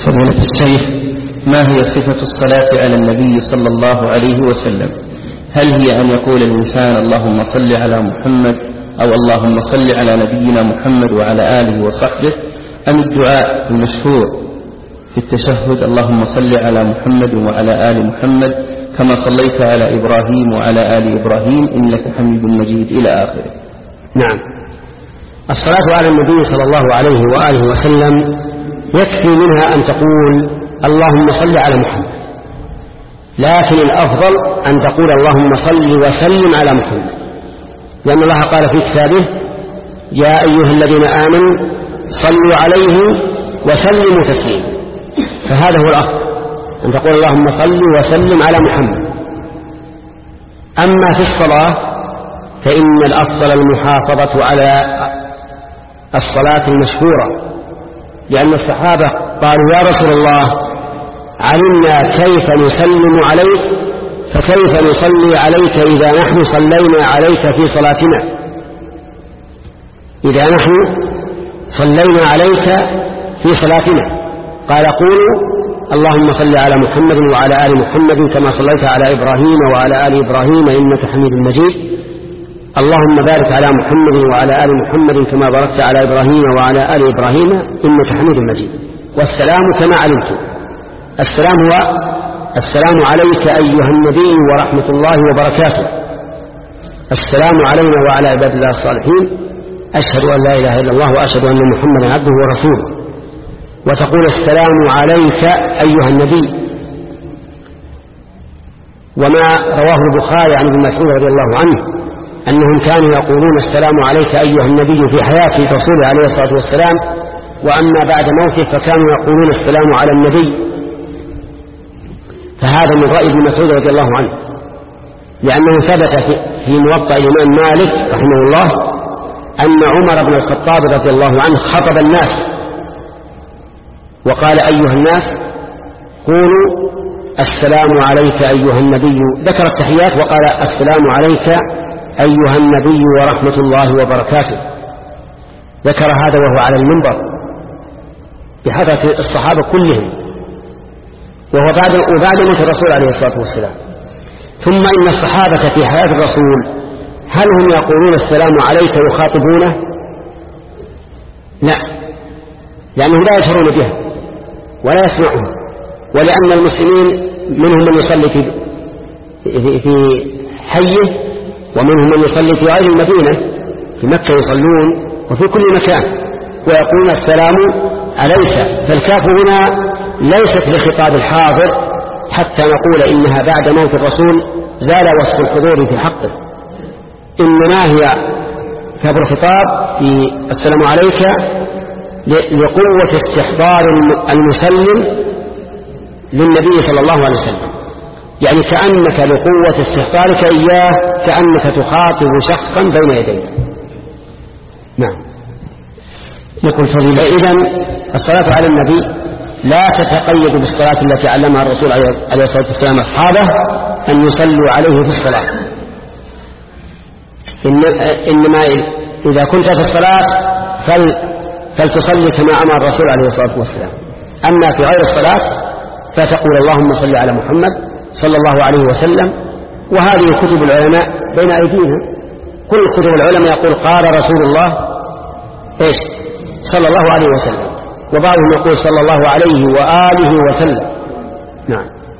فضيلة الشيخ، ما هي صفة الصلاة على النبي صلى الله عليه وسلم؟ هل هي أن يقول الإنسان اللهم صل على محمد أو اللهم صل على نبينا محمد وعلى آله وصحبه، أم الدعاء المشهور في التشهد اللهم صل على محمد وعلى آل محمد كما صليت على إبراهيم وعلى آل إبراهيم إنك حميد مجيد إلى آخره؟ نعم، الصلاة على النبي صلى الله عليه وآله وسلم يكفي منها أن تقول اللهم صل على محمد، لكن الأفضل أن تقول اللهم صل وسلم على محمد، لأن الله قال في كتابه يا أيها الذين آمنوا صلوا عليه وسلموا تسليما، فهذا هو الأفضل أن تقول اللهم صل وسلم على محمد. أما في الصلاة فإن الأفضل المحافظة على الصلاة المشهورة، لأن الصحابة قالوا يا رسول الله علمنا كيف نسلم عليك فكيف نصلي عليك إذا نحن صلينا عليك في صلاتنا، إذا نحن صلينا عليك في صلاتنا. قال قولوا اللهم صل على محمد وعلى آل محمد كما صليت على إبراهيم وعلى آل إبراهيم إنك حميد مجيد، اللهم بارك على محمد وعلى آل محمد كما باركت على إبراهيم وعلى آل إبراهيم إنك حميد مجيد. والسلام كما علمتم، السلام هو السلام عليك أيها النبي ورحمة الله وبركاته، السلام علينا وعلى عباد الله الصالحين، أشهد أن لا إله إلا الله وأشهد أن محمدا عبده ورسوله. وتقول السلام عليك أيها النبي، وما رواه البخاري عن ابن مسعود رضي الله عنه أنهم كانوا يقولون السلام عليك أيها النبي في حياة رسوله عليه الصلاة والسلام، وأما بعد موته فكانوا يقولون السلام على النبي. فهذا من رأي ابن مسعود رضي الله عنه، لأنه ثبت في موطأ الإمام مالك رحمه الله أن عمر بن الخطاب رضي الله عنه خطب الناس وقال أيها الناس قولوا السلام عليك أيها النبي، ذكر التحيات وقال السلام عليك أيها النبي ورحمة الله وبركاته، ذكر هذا وهو على المنبر بحضرة الصحابة كلهم، وهو بعد موت الرسول عليه الصلاة والسلام. ثم إن الصحابة في حياة الرسول هل هم يقولون السلام عليك يخاطبونه؟ لا، لأنهم لا يشعرون بها ولا يسمعون، ولأن المسلمين منهم من يصلي في حيه ومنهم من يصلي في غير المدينة، في مكة يصلون وفي كل مكان ويقولون السلام عليك، فالكاف هنا ليست لخطاب الحاضر حتى نقول إنها بعد موت الرسول زال وصف الحضور في حقه، إنما هي كبر خطاب في السلام عليك لقوة استحضار المسلم للنبي صلى الله عليه وسلم، يعني كأنك لقوة استحضارك إياه كأنك تخاطب شخصا بين يديه. نعم. يقول فضيلة إذن الصلاة على النبي لا تتقيد بالصلاة التي علمها الرسول عليه الصلاة والسلام أصحابه أن يصلوا عليه في الصلاة، إنما إذا كنت في الصلاة فلتصلي كما أمر الرسول عليه الصلاة والسلام، أما في غير الصلاة فتقول اللهم صل على محمد صلى الله عليه وسلم. وهذه كتب العلماء بين أيدينا، كل كتب العلماء يقول قال رسول الله إيش صلى الله عليه وسلم، وبعضهم يقول صلى الله عليه وآله وسلم. نعم.